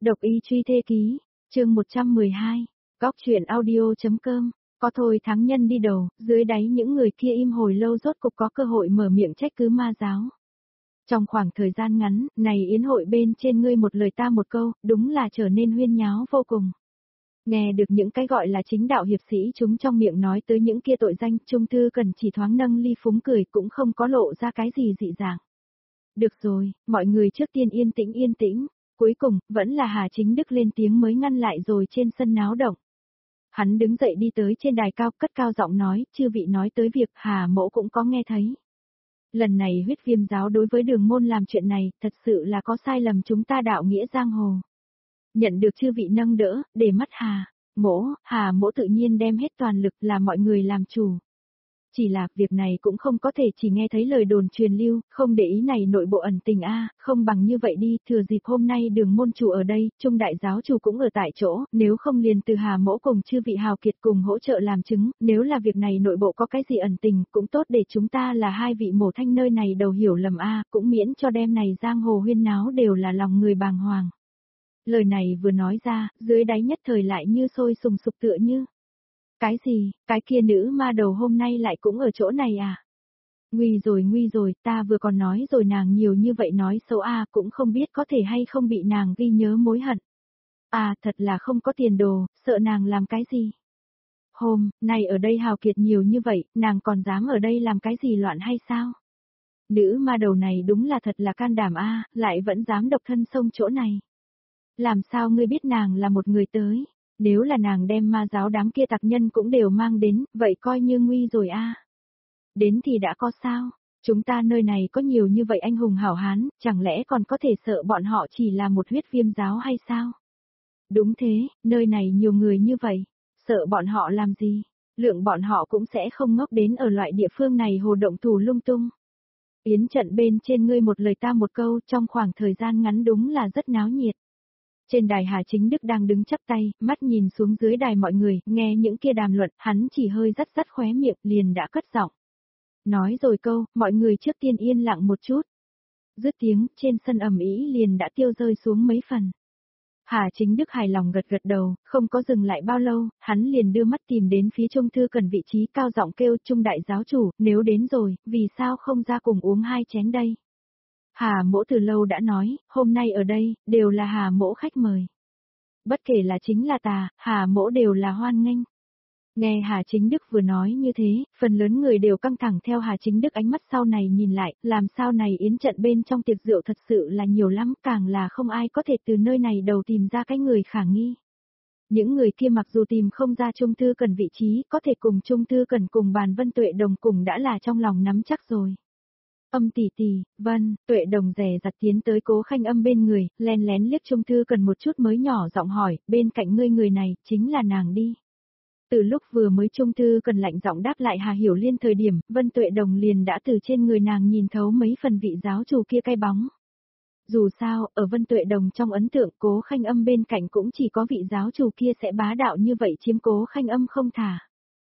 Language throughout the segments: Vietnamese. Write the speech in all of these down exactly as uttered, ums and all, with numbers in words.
Độc y truy thê ký, chương một trăm mười hai, góc truyện audio.com, có thôi thắng nhân đi đầu, dưới đáy những người kia im hồi lâu rốt cục có cơ hội mở miệng trách cứ ma giáo. Trong khoảng thời gian ngắn, này yến hội bên trên ngươi một lời ta một câu, đúng là trở nên huyên nháo vô cùng. Nghe được những cái gọi là chính đạo hiệp sĩ chúng trong miệng nói tới những kia tội danh, Trung Thư Cần chỉ thoáng nâng ly phúng cười cũng không có lộ ra cái gì dị dạng. Được rồi, mọi người trước tiên yên tĩnh yên tĩnh, cuối cùng, vẫn là Hà Chính Đức lên tiếng mới ngăn lại rồi trên sân náo động. Hắn đứng dậy đi tới trên đài cao, cất cao giọng nói, chư vị nói tới việc Hà Mỗ cũng có nghe thấy. Lần này huyết viêm giáo đối với Đường môn làm chuyện này, thật sự là có sai lầm chúng ta đạo nghĩa giang hồ. Nhận được chư vị nâng đỡ, để mắt Hà Mỗ, Hà Mỗ tự nhiên đem hết toàn lực là mọi người làm chủ. Chỉ là, việc này cũng không có thể chỉ nghe thấy lời đồn truyền lưu, không để ý này nội bộ ẩn tình a, không bằng như vậy đi, thừa dịp hôm nay Đường môn chủ ở đây, Trung đại giáo chủ cũng ở tại chỗ, nếu không liền từ Hà Mỗ cùng chư vị hào kiệt cùng hỗ trợ làm chứng, nếu là việc này nội bộ có cái gì ẩn tình, cũng tốt để chúng ta là hai vị mổ thanh nơi này đầu hiểu lầm a, cũng miễn cho đêm này giang hồ huyên náo đều là lòng người bàng hoàng. Lời này vừa nói ra, dưới đáy nhất thời lại như sôi sùng sục tựa như. Cái gì, cái kia nữ ma đầu hôm nay lại cũng ở chỗ này à? Nguy rồi nguy rồi, ta vừa còn nói rồi nàng nhiều như vậy nói xấu a, cũng không biết có thể hay không bị nàng ghi nhớ mối hận. À, thật là không có tiền đồ, sợ nàng làm cái gì? Hôm, nay ở đây hào kiệt nhiều như vậy, nàng còn dám ở đây làm cái gì loạn hay sao? Nữ ma đầu này đúng là thật là can đảm a, lại vẫn dám độc thân xông chỗ này. Làm sao ngươi biết nàng là một người tới? Nếu là nàng đem ma giáo đám kia tặc nhân cũng đều mang đến, vậy coi như nguy rồi a. Đến thì đã có sao? Chúng ta nơi này có nhiều như vậy anh hùng hảo hán, chẳng lẽ còn có thể sợ bọn họ chỉ là một huyết viêm giáo hay sao? Đúng thế, nơi này nhiều người như vậy, sợ bọn họ làm gì? Lượng bọn họ cũng sẽ không ngốc đến ở loại địa phương này hồ động thủ lung tung. Yến trận bên trên ngươi một lời ta một câu, trong khoảng thời gian ngắn đúng là rất náo nhiệt. Trên đài Hà Chính Đức đang đứng chắp tay, mắt nhìn xuống dưới đài mọi người, nghe những kia đàm luận, hắn chỉ hơi rắt rắt khóe miệng, liền đã cất giọng. Nói rồi câu, mọi người trước tiên yên lặng một chút. Dứt tiếng, trên sân ầm ĩ liền đã tiêu rơi xuống mấy phần. Hà Chính Đức hài lòng gật gật đầu, không có dừng lại bao lâu, hắn liền đưa mắt tìm đến phía Trung Thư Cần vị trí cao giọng kêu Trung đại giáo chủ, nếu đến rồi, vì sao không ra cùng uống hai chén đây? Hà Mỗ từ lâu đã nói, hôm nay ở đây, đều là Hà Mỗ khách mời. Bất kể là chính là tà, Hà Mỗ đều là hoan nghênh. Nghe Hà Chính Đức vừa nói như thế, phần lớn người đều căng thẳng theo Hà Chính Đức ánh mắt sau này nhìn lại, làm sao này yến trận bên trong tiệc rượu thật sự là nhiều lắm, càng là không ai có thể từ nơi này đầu tìm ra cái người khả nghi. Những người kia mặc dù tìm không ra Trung Thư Cần vị trí, có thể cùng Trung Thư Cần cùng bàn Vân Tuệ Đồng cùng đã là trong lòng nắm chắc rồi. Âm tỷ tỷ, Vân, Tuệ Đồng rè rặt tiến tới Cố Khanh Âm bên người, len lén liếc Trung Thư Cần một chút mới nhỏ giọng hỏi, bên cạnh ngươi người này, chính là nàng đi. Từ lúc vừa mới Trung Thư Cần lạnh giọng đáp lại Hà Hiểu Liên thời điểm, Vân Tuệ Đồng liền đã từ trên người nàng nhìn thấu mấy phần vị giáo chủ kia cay bóng. Dù sao, ở Vân Tuệ Đồng trong ấn tượng Cố Khanh Âm bên cạnh cũng chỉ có vị giáo chủ kia sẽ bá đạo như vậy chiếm Cố Khanh Âm không thả.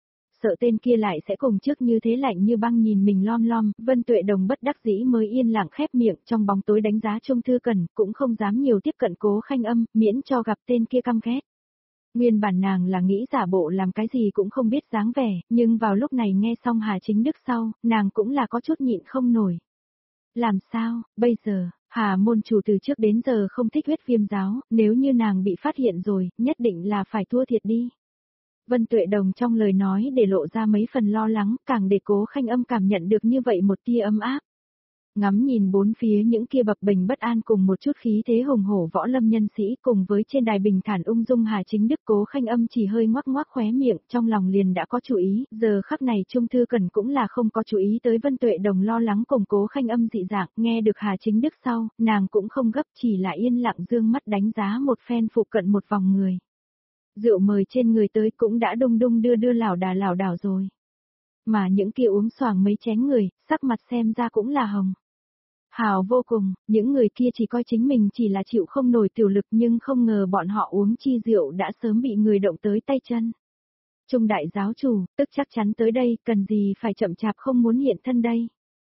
Sợ tên kia lại sẽ cùng trước như thế lạnh như băng nhìn mình lom lom, Vân Tuệ Đồng bất đắc dĩ mới yên lặng khép miệng trong bóng tối đánh giá Trung Thư Cần, cũng không dám nhiều tiếp cận Cố Khanh Âm, miễn cho gặp tên kia căm ghét. Nguyên bản nàng là nghĩ giả bộ làm cái gì cũng không biết dáng vẻ, nhưng vào lúc này nghe xong Hà Chính Đức sau, nàng cũng là có chút nhịn không nổi. Làm sao, bây giờ, Hà môn chủ từ trước đến giờ không thích huyết viêm giáo, nếu như nàng bị phát hiện rồi, nhất định là phải thua thiệt đi. Vân Tuệ Đồng trong lời nói để lộ ra mấy phần lo lắng, càng để Cố Khanh Âm cảm nhận được như vậy một tia ấm áp. Ngắm nhìn bốn phía những kia bập bềnh bất an cùng một chút khí thế hùng hổ võ lâm nhân sĩ cùng với trên đài bình thản ung dung Hà Chính Đức, Cố Khanh Âm chỉ hơi ngoắc ngoắc khóe miệng, trong lòng liền đã có chú ý, giờ khắc này Trung Thư Cần cũng là không có chú ý tới Vân Tuệ Đồng lo lắng cùng Cố Khanh Âm dị dạng, nghe được Hà Chính Đức sau, nàng cũng không gấp, chỉ là yên lặng dương mắt đánh giá một phen phụ cận một vòng người. Rượu mời trên người tới cũng đã đung đung đưa đưa lảo đà lảo đảo rồi. Mà những kia uống xoàng mấy chén người, sắc mặt xem ra cũng là hồng. Hào vô cùng, những người kia chỉ coi chính mình chỉ là chịu không nổi tiểu lực nhưng không ngờ bọn họ uống chi rượu đã sớm bị người động tới tay chân. Trung đại giáo chủ, tức chắc chắn tới đây, cần gì phải chậm chạp không muốn hiện thân đây.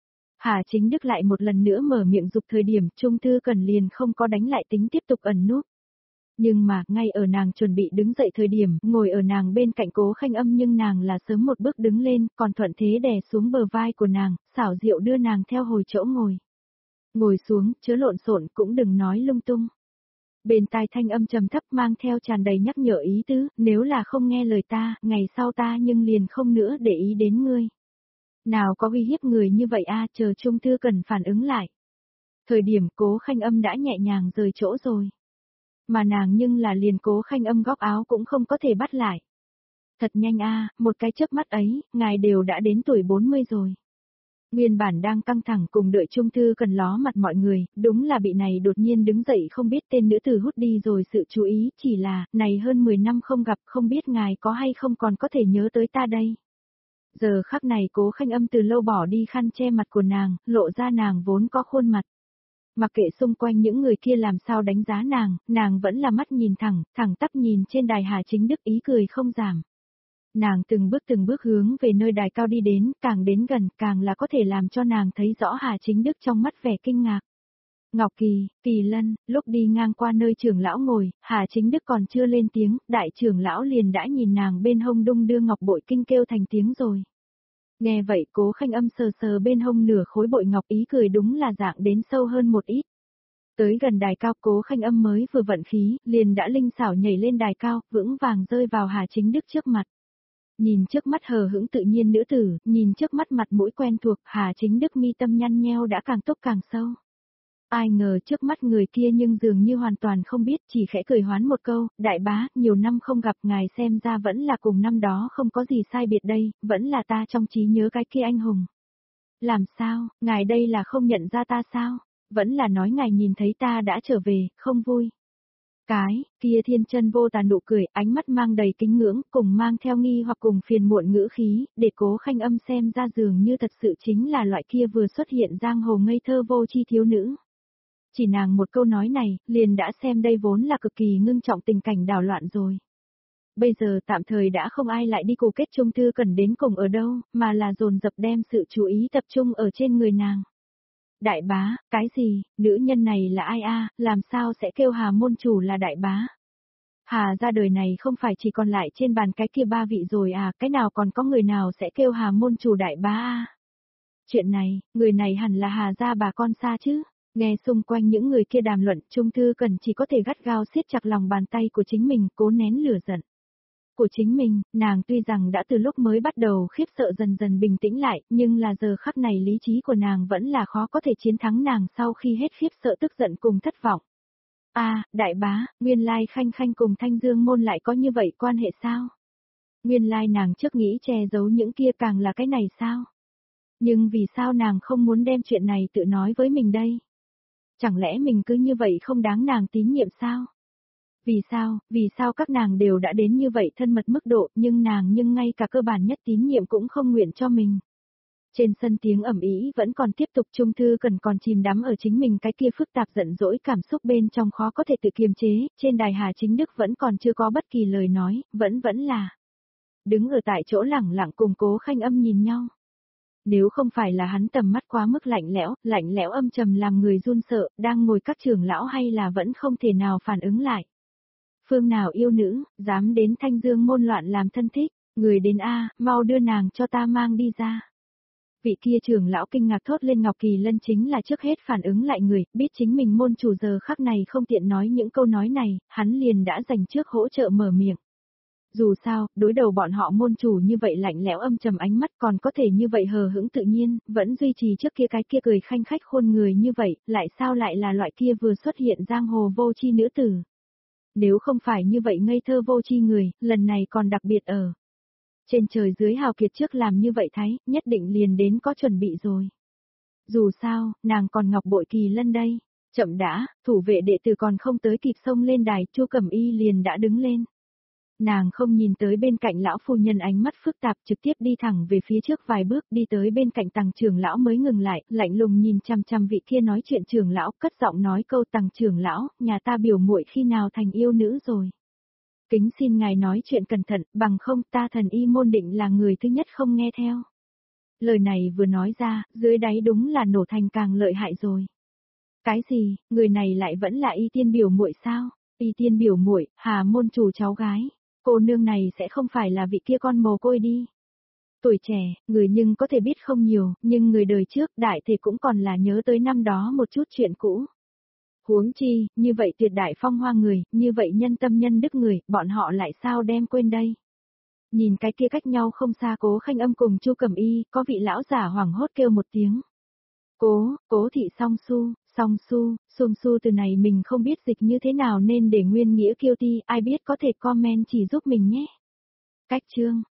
Hà Chính Đức lại một lần nữa mở miệng dục thời điểm Trung Thư Cần liền không có đánh lại tính tiếp tục ẩn núp. Nhưng mà, ngay ở nàng chuẩn bị đứng dậy thời điểm, ngồi ở nàng bên cạnh Cố Khanh Âm nhưng nàng là sớm một bước đứng lên, còn thuận thế đè xuống bờ vai của nàng, xảo diệu đưa nàng theo hồi chỗ ngồi. Ngồi xuống, chớ lộn xộn cũng đừng nói lung tung. Bên tai thanh âm trầm thấp mang theo tràn đầy nhắc nhở ý tứ, nếu là không nghe lời ta, ngày sau ta nhưng liền không nữa để ý đến ngươi. Nào có uy hiếp người như vậy a, chờ Trung Thư cần phản ứng lại. Thời điểm Cố Khanh Âm đã nhẹ nhàng rời chỗ rồi. Mà nàng nhưng là liền Cố Khanh Âm góc áo cũng không có thể bắt lại. Thật nhanh a, một cái chớp mắt ấy, ngài đều đã đến tuổi bốn mươi rồi. Nguyên bản đang căng thẳng cùng đợi Trung Thư cần ló mặt mọi người, đúng là bị này đột nhiên đứng dậy không biết tên nữ tử hút đi rồi sự chú ý, chỉ là, này hơn mười năm không gặp không biết ngài có hay không còn có thể nhớ tới ta đây. Giờ khắc này Cố Khanh Âm từ lâu bỏ đi khăn che mặt của nàng, lộ ra nàng vốn có khuôn mặt. Mặc kệ xung quanh những người kia làm sao đánh giá nàng, nàng vẫn là mắt nhìn thẳng, thẳng tắp nhìn trên đài Hà Chính Đức ý cười không giảm. Nàng từng bước từng bước hướng về nơi đài cao đi đến, càng đến gần, càng là có thể làm cho nàng thấy rõ Hà Chính Đức trong mắt vẻ kinh ngạc. Ngọc Kỳ, Kỳ Lân, lúc đi ngang qua nơi trưởng lão ngồi, Hà Chính Đức còn chưa lên tiếng, đại trưởng lão liền đã nhìn nàng bên hông đung đưa ngọc bội kinh kêu thành tiếng rồi. Nghe vậy Cố Khanh Âm sờ sờ bên hông nửa khối bội ngọc ý cười đúng là dạng đến sâu hơn một ít. Tới gần đài cao Cố Khanh Âm mới vừa vận khí, liền đã linh xảo nhảy lên đài cao, vững vàng rơi vào Hà Chính Đức trước mặt. Nhìn trước mắt hờ hững tự nhiên nữ tử, nhìn trước mắt mặt mũi quen thuộc, Hà Chính Đức mi tâm nhăn nheo đã càng túc càng sâu. Ai ngờ trước mắt người kia nhưng dường như hoàn toàn không biết, chỉ khẽ cười hoán một câu, đại bá, nhiều năm không gặp ngài xem ra vẫn là cùng năm đó không có gì sai biệt đây, vẫn là ta trong trí nhớ cái kia anh hùng. Làm sao, ngài đây là không nhận ra ta sao? Vẫn là nói ngài nhìn thấy ta đã trở về, không vui. Cái, kia thiên chân vô tà nụ cười, ánh mắt mang đầy kính ngưỡng, cùng mang theo nghi hoặc cùng phiền muộn ngữ khí, để Cố Khanh Âm xem ra dường như thật sự chính là loại kia vừa xuất hiện giang hồ ngây thơ vô chi thiếu nữ. Chỉ nàng một câu nói này, liền đã xem đây vốn là cực kỳ ngưng trọng tình cảnh đảo loạn rồi. Bây giờ tạm thời đã không ai lại đi cầu kết Trung Thư cần đến cùng ở đâu, mà là dồn dập đem sự chú ý tập trung ở trên người nàng. Đại bá, cái gì, nữ nhân này là ai a, làm sao sẽ kêu Hà môn chủ là đại bá? Hà ra đời này không phải chỉ còn lại trên bàn cái kia ba vị rồi à, cái nào còn có người nào sẽ kêu Hà môn chủ đại bá a? Chuyện này, người này hẳn là Hà gia bà con xa chứ? Nghe xung quanh những người kia đàm luận, Trung Thư cần chỉ có thể gắt gao siết chặt lòng bàn tay của chính mình, cố nén lửa giận. Của chính mình, nàng tuy rằng đã từ lúc mới bắt đầu khiếp sợ dần dần bình tĩnh lại, nhưng là giờ khắc này lý trí của nàng vẫn là khó có thể chiến thắng nàng sau khi hết khiếp sợ tức giận cùng thất vọng. A, à, đại bá, nguyên lai Khanh Khanh cùng Thanh Dương môn lại có như vậy quan hệ sao? Nguyên lai nàng trước nghĩ che giấu những kia càng là cái này sao? Nhưng vì sao nàng không muốn đem chuyện này tự nói với mình đây? Chẳng lẽ mình cứ như vậy không đáng nàng tín nhiệm sao? Vì sao, vì sao các nàng đều đã đến như vậy thân mật mức độ nhưng nàng nhưng ngay cả cơ bản nhất tín nhiệm cũng không nguyện cho mình. Trên sân tiếng ầm ĩ vẫn còn tiếp tục, Trung Thư cần còn chìm đắm ở chính mình cái kia phức tạp giận dỗi cảm xúc bên trong khó có thể tự kiềm chế, trên đài Hà Chính Đức vẫn còn chưa có bất kỳ lời nói, vẫn vẫn là đứng ở tại chỗ lẳng lặng cùng Cố Khanh Âm nhìn nhau. Nếu không phải là hắn tầm mắt quá mức lạnh lẽo, lạnh lẽo âm trầm làm người run sợ, đang ngồi các trưởng lão hay là vẫn không thể nào phản ứng lại. Phương nào yêu nữ, dám đến Thanh Dương môn loạn làm thân thích, người đến a, mau đưa nàng cho ta mang đi ra. Vị kia trưởng lão kinh ngạc thốt lên, Ngọc Kỳ Lân chính là trước hết phản ứng lại người, biết chính mình môn chủ giờ khắc này không tiện nói những câu nói này, hắn liền đã dành trước hỗ trợ mở miệng. Dù sao, đối đầu bọn họ môn chủ như vậy lạnh lẽo âm trầm ánh mắt còn có thể như vậy hờ hững tự nhiên, vẫn duy trì trước kia cái kia cười khanh khách khôn người như vậy, lại sao lại là loại kia vừa xuất hiện giang hồ vô chi nữ tử. Nếu không phải như vậy ngây thơ vô chi người, lần này còn đặc biệt ở trên trời dưới hào kiệt trước làm như vậy thái, nhất định liền đến có chuẩn bị rồi. Dù sao, nàng còn ngọc bội Kỳ Lân đây. Chậm đã, thủ vệ đệ tử còn không tới kịp xông lên đài, Chu Cẩm Y liền đã đứng lên. Nàng không nhìn tới bên cạnh lão phu nhân ánh mắt phức tạp, trực tiếp đi thẳng về phía trước vài bước, đi tới bên cạnh Tằng trưởng lão mới ngừng lại, lạnh lùng nhìn chằm chằm vị kia nói chuyện trưởng lão, cất giọng nói câu, Tằng trưởng lão, nhà ta biểu muội khi nào thành yêu nữ rồi. Kính xin ngài nói chuyện cẩn thận, bằng không ta Thần Y môn định là người thứ nhất không nghe theo. Lời này vừa nói ra, dưới đáy đúng là nổ thành càng lợi hại rồi. Cái gì, người này lại vẫn là Y Tiên biểu muội sao? Y tiên biểu muội, Hà môn chủ cháu gái. Cô nương này sẽ không phải là vị kia con mồ côi đi. Tuổi trẻ, người nhưng có thể biết không nhiều, nhưng người đời trước đại thể cũng còn là nhớ tới năm đó một chút chuyện cũ. Huống chi, như vậy tuyệt đại phong hoa người, như vậy nhân tâm nhân đức người, bọn họ lại sao đem quên đây. Nhìn cái kia cách nhau không xa Cố Khanh Âm cùng Chu Cẩm Y, có vị lão giả hoảng hốt kêu một tiếng. Cố, cố thị song su, song su, sum su từ này mình không biết dịch như thế nào nên để nguyên nghĩa kiêu ti, ai biết có thể comment chỉ giúp mình nhé. Cách chương.